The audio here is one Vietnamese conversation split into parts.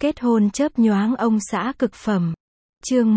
Kết hôn chớp nhoáng ông xã cực phẩm. Chương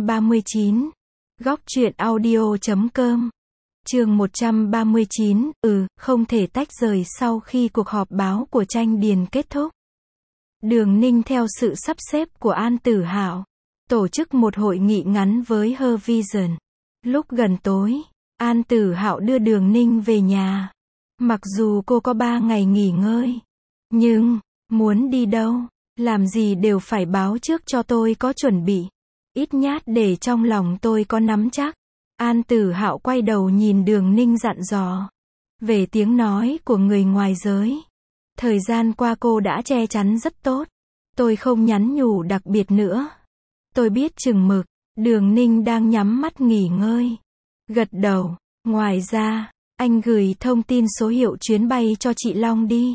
139. Góc truyện audio.com. Chương 139, không thể tách rời. Sau khi cuộc họp báo của Tranh Điền kết thúc, Đường Ninh theo sự sắp xếp của An Tử Hạo, tổ chức một hội nghị ngắn với Her Vision. Lúc gần tối, An Tử Hạo đưa Đường Ninh về nhà. Mặc dù cô có 3 ngày nghỉ ngơi, nhưng, muốn đi đâu, làm gì đều phải báo trước cho tôi có chuẩn bị. Ít nhát để trong lòng tôi có nắm chắc. An Tử Hạo quay đầu nhìn Đường Ninh dặn dò. Về tiếng nói của người ngoài giới, thời gian qua cô đã che chắn rất tốt. Tôi không nhắn nhủ đặc biệt nữa. Tôi biết chừng mực. Đường Ninh đang nhắm mắt nghỉ ngơi, gật đầu. Ngoài ra, anh gửi thông tin số hiệu chuyến bay cho chị Long đi.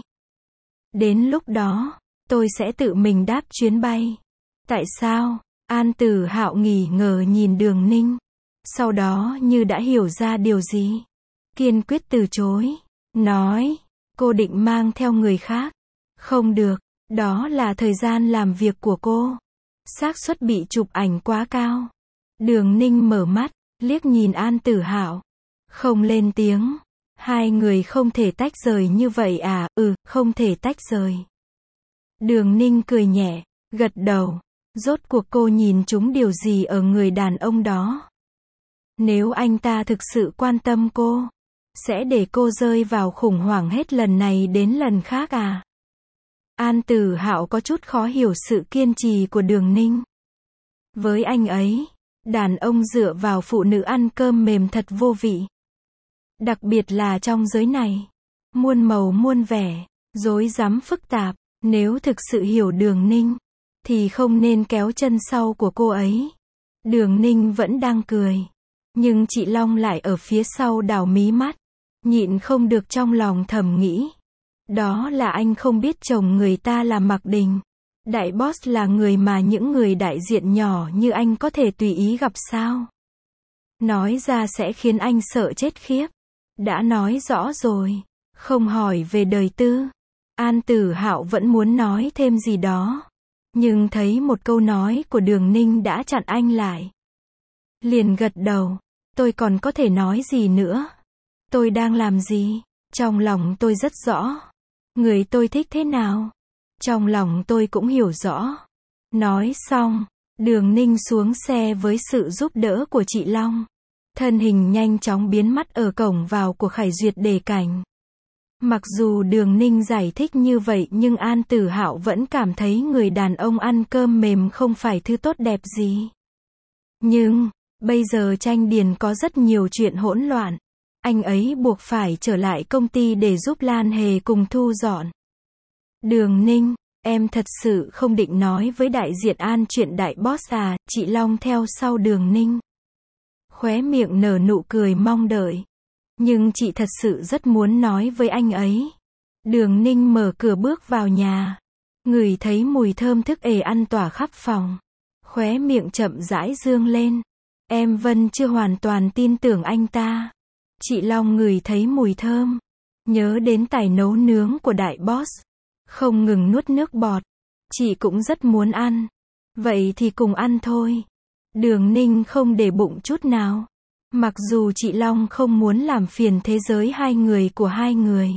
Đến lúc đó, tôi sẽ tự mình đáp chuyến bay. Tại sao? An Tử Hạo nghỉ ngờ nhìn Đường Ninh. Sau đó như đã hiểu ra điều gì, kiên quyết từ chối. Nói, cô định mang theo người khác. Không được, đó là thời gian làm việc của cô. Xác suất bị chụp ảnh quá cao. Đường Ninh mở mắt, liếc nhìn An Tử Hạo. Không lên tiếng. Hai người không thể tách rời như vậy à? Không thể tách rời. Đường Ninh cười nhẹ, gật đầu. Rốt cuộc cô nhìn trúng điều gì ở người đàn ông đó? Nếu anh ta thực sự quan tâm cô, sẽ để cô rơi vào khủng hoảng hết lần này đến lần khác à? An Tử Hạo có chút khó hiểu sự kiên trì của Đường Ninh. Với anh ấy, đàn ông dựa vào phụ nữ ăn cơm mềm thật vô vị. Đặc biệt là trong giới này, muôn màu muôn vẻ, rối rắm phức tạp. Nếu thực sự hiểu Đường Ninh, thì không nên kéo chân sau của cô ấy. Đường Ninh vẫn đang cười, nhưng chị Long lại ở phía sau đảo mí mắt, nhịn không được trong lòng thầm nghĩ. Đó là anh không biết chồng người ta là Mạc Đình. Đại boss là người mà những người đại diện nhỏ như anh có thể tùy ý gặp sao? Nói ra sẽ khiến anh sợ chết khiếp. Đã nói rõ rồi, không hỏi về đời tư. An Tử Hạo vẫn muốn nói thêm gì đó, nhưng thấy một câu nói của Đường Ninh đã chặn anh lại. Liền gật đầu. Tôi còn có thể nói gì nữa? Tôi đang làm gì? Trong lòng tôi rất rõ. Người tôi thích thế nào? Trong lòng tôi cũng hiểu rõ. Nói xong, Đường Ninh xuống xe với sự giúp đỡ của chị Long. Thân hình nhanh chóng biến mất ở cổng vào của Khải Duyệt Đề Cảnh. Mặc dù Đường Ninh giải thích như vậy nhưng An Tử Hạo vẫn cảm thấy người đàn ông ăn cơm mềm không phải thứ tốt đẹp gì. Nhưng, bây giờ Tranh Điền có rất nhiều chuyện hỗn loạn. Anh ấy buộc phải trở lại công ty để giúp Lan Hề cùng thu dọn. Đường Ninh, em thật sự không định nói với đại diện An chuyện đại boss à? Chị Long theo sau Đường Ninh, khóe miệng nở nụ cười mong đợi. Nhưng chị thật sự rất muốn nói với anh ấy. Đường Ninh mở cửa bước vào nhà, ngửi thấy mùi thơm thức ăn tỏa khắp phòng. Khóe miệng chậm rãi dương lên. Em vẫn chưa hoàn toàn tin tưởng anh ta. Chị Long ngửi thấy mùi thơm, nhớ đến tài nấu nướng của đại boss, không ngừng nuốt nước bọt. Chị cũng rất muốn ăn. Vậy thì cùng ăn thôi. Đường Ninh không để bụng chút nào. Mặc dù chị Long không muốn làm phiền thế giới hai người của hai người,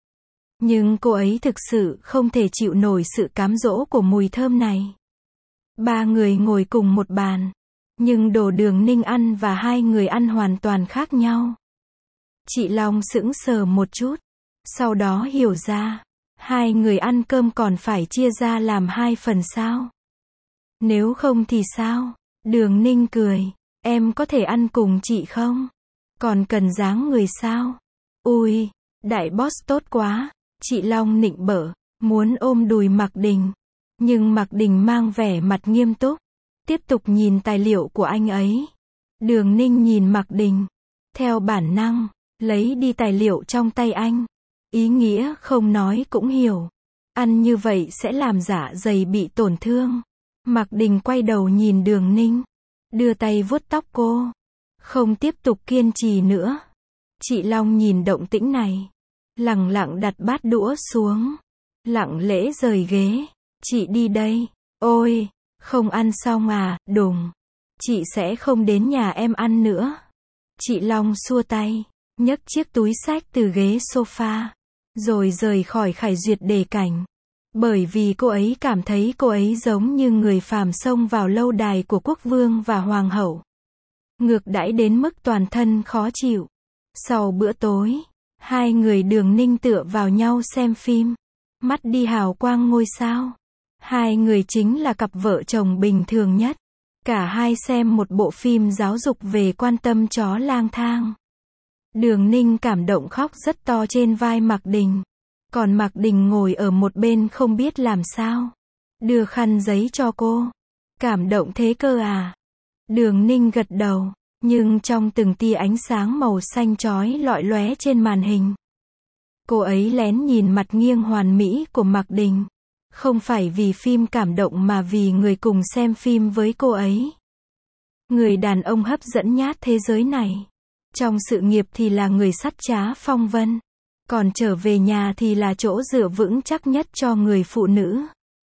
nhưng cô ấy thực sự không thể chịu nổi sự cám dỗ của mùi thơm này. 3 người ngồi cùng một bàn, nhưng đồ Đường Ninh ăn và hai người ăn hoàn toàn khác nhau. Chị Long sững sờ một chút, sau đó hiểu ra, hai người ăn cơm còn phải chia ra làm 2 phần sao? Nếu không thì sao? Đường Ninh cười. Em có thể ăn cùng chị không? Còn cần dáng người sao? Ui, đại boss tốt quá. Chị Long nịnh bợ, muốn ôm đùi Mạc Đình. Nhưng Mạc Đình mang vẻ mặt nghiêm túc, tiếp tục nhìn tài liệu của anh ấy. Đường Ninh nhìn Mạc Đình, theo bản năng, lấy đi tài liệu trong tay anh. Ý nghĩa không nói cũng hiểu. Ăn như vậy sẽ làm dạ dày bị tổn thương. Mạc Đình quay đầu nhìn Đường Ninh, đưa tay vuốt tóc cô, không tiếp tục kiên trì nữa. Chị Long nhìn động tĩnh này, lẳng lặng đặt bát đũa xuống, lặng lẽ rời ghế. Chị đi đây. Ôi, không ăn xong à, đùng. Chị sẽ không đến nhà em ăn nữa. Chị Long xua tay, nhấc chiếc túi xách từ ghế sofa, rồi rời khỏi Khải Duyệt để cảnh. Bởi vì cô ấy cảm thấy cô ấy giống như người phàm xông vào lâu đài của quốc vương và hoàng hậu. Ngược đãi đến mức toàn thân khó chịu. Sau bữa tối, hai người Đường Ninh tựa vào nhau xem phim. Mắt đi hào quang ngôi sao. Hai người chính là cặp vợ chồng bình thường nhất. Cả hai xem một bộ phim giáo dục về quan tâm chó lang thang. Đường Ninh cảm động khóc rất to trên vai Mạc Đình. Còn Mạc Đình ngồi ở một bên không biết làm sao. Đưa khăn giấy cho cô. Cảm động thế cơ à? Đường Ninh gật đầu, nhưng trong từng tia ánh sáng màu xanh chói lọi lóe trên màn hình. Cô ấy lén nhìn mặt nghiêng hoàn mỹ của Mạc Đình. Không phải vì phim cảm động mà vì người cùng xem phim với cô ấy. Người đàn ông hấp dẫn nhất thế giới này. Trong sự nghiệp thì là người sắt trá phong vân. Còn trở về nhà thì là chỗ dựa vững chắc nhất cho người phụ nữ.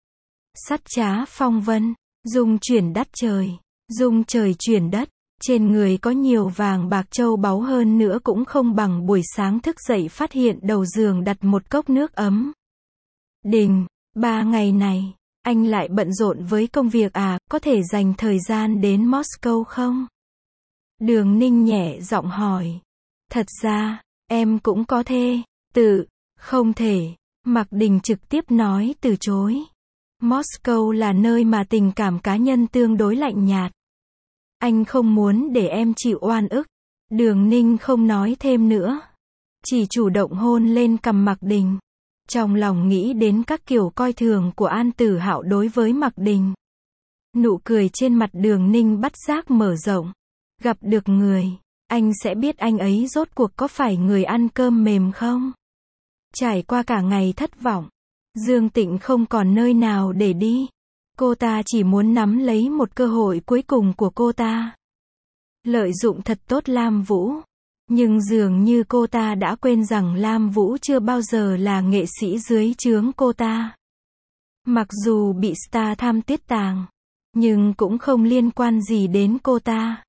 Sắt trá phong vân, dung chuyển đất trời, dung trời chuyển đất. Trên người có nhiều vàng bạc châu báu hơn nữa cũng không bằng buổi sáng thức dậy phát hiện đầu giường đặt một cốc nước ấm. Đình, 3 ngày này, anh lại bận rộn với công việc à, có thể dành thời gian đến Moscow không? Đường Ninh nhẹ giọng hỏi. Thật ra, em cũng có thê, không thể. Mạc Đình trực tiếp nói từ chối. Moscow là nơi mà tình cảm cá nhân tương đối lạnh nhạt. Anh không muốn để em chịu oan ức. Đường Ninh không nói thêm nữa. Chỉ chủ động hôn lên cằm Mạc Đình. Trong lòng nghĩ đến các kiểu coi thường của An Tử Hạo đối với Mạc Đình. Nụ cười trên mặt Đường Ninh bất giác mở rộng. Gặp được người, anh sẽ biết anh ấy rốt cuộc có phải người ăn cơm mềm không? Trải qua cả ngày thất vọng, Dương Tịnh không còn nơi nào để đi. Cô ta chỉ muốn nắm lấy một cơ hội cuối cùng của cô ta. Lợi dụng thật tốt Lam Vũ. Nhưng dường như cô ta đã quên rằng Lam Vũ chưa bao giờ là nghệ sĩ dưới trướng cô ta. Mặc dù bị star tham tuyết tàng, nhưng cũng không liên quan gì đến cô ta.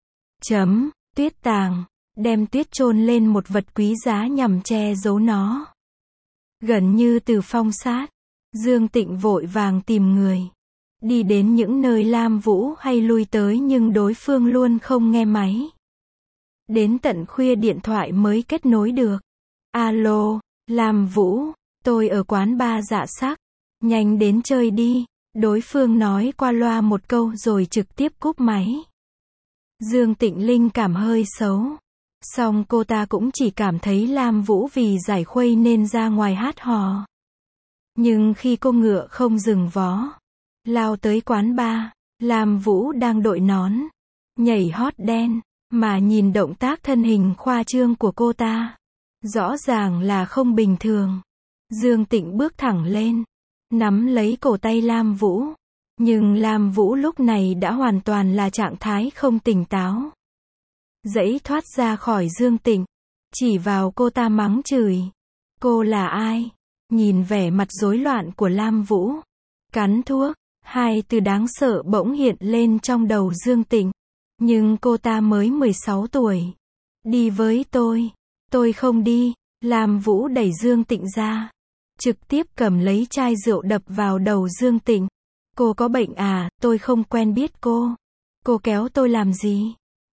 Tuyết tàng, đem tuyết chôn lên một vật quý giá nhằm che giấu nó. Gần như từ phong sát, Dương Tịnh vội vàng tìm người. Đi đến những nơi Lam Vũ hay lui tới nhưng đối phương luôn không nghe máy. Đến tận khuya điện thoại mới kết nối được. Alo, Lam Vũ, tôi ở quán bar Dạ Sắc. Nhanh đến chơi đi. Đối phương nói qua loa một câu rồi trực tiếp cúp máy. Dương Tịnh linh cảm hơi xấu. Song cô ta cũng chỉ cảm thấy Lam Vũ vì giải khuây nên ra ngoài hát hò. Nhưng khi cô ngựa không dừng vó, lao tới quán bar, Lam Vũ đang đội nón, nhảy hot đen, mà nhìn động tác thân hình khoa trương của cô ta. Rõ ràng là không bình thường. Dương Tịnh bước thẳng lên, nắm lấy cổ tay Lam Vũ. Nhưng Lam Vũ lúc này đã hoàn toàn là trạng thái không tỉnh táo. Dãy thoát ra khỏi Dương Tịnh, chỉ vào cô ta mắng chửi. Cô là ai? Nhìn vẻ mặt rối loạn của Lam Vũ. Cắn thuốc, hai từ đáng sợ bỗng hiện lên trong đầu Dương Tịnh. Nhưng cô ta mới 16 tuổi. Đi với tôi không đi. Lam Vũ đẩy Dương Tịnh ra. Trực tiếp cầm lấy chai rượu đập vào đầu Dương Tịnh. Cô có bệnh à, tôi không quen biết cô. Cô kéo tôi làm gì?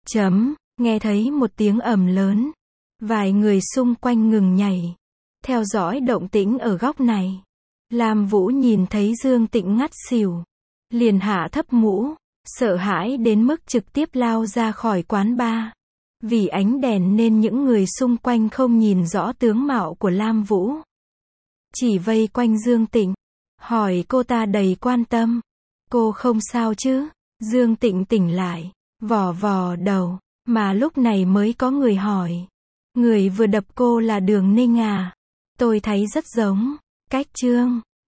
Nghe thấy một tiếng ầm lớn. Vài người xung quanh ngừng nhảy. Theo dõi động tĩnh ở góc này. Lam Vũ nhìn thấy Dương Tịnh ngất xỉu. Liền hạ thấp mũ. Sợ hãi đến mức trực tiếp lao ra khỏi quán bar. Vì ánh đèn nên những người xung quanh không nhìn rõ tướng mạo của Lam Vũ. Chỉ vây quanh Dương Tịnh. Hỏi cô ta đầy quan tâm. Cô không sao chứ? Dương Tịnh tỉnh lại. Vò vò đầu. Mà lúc này mới có người hỏi. Người vừa đập cô là Đường Ninh à? Tôi thấy rất giống. Cách Trương.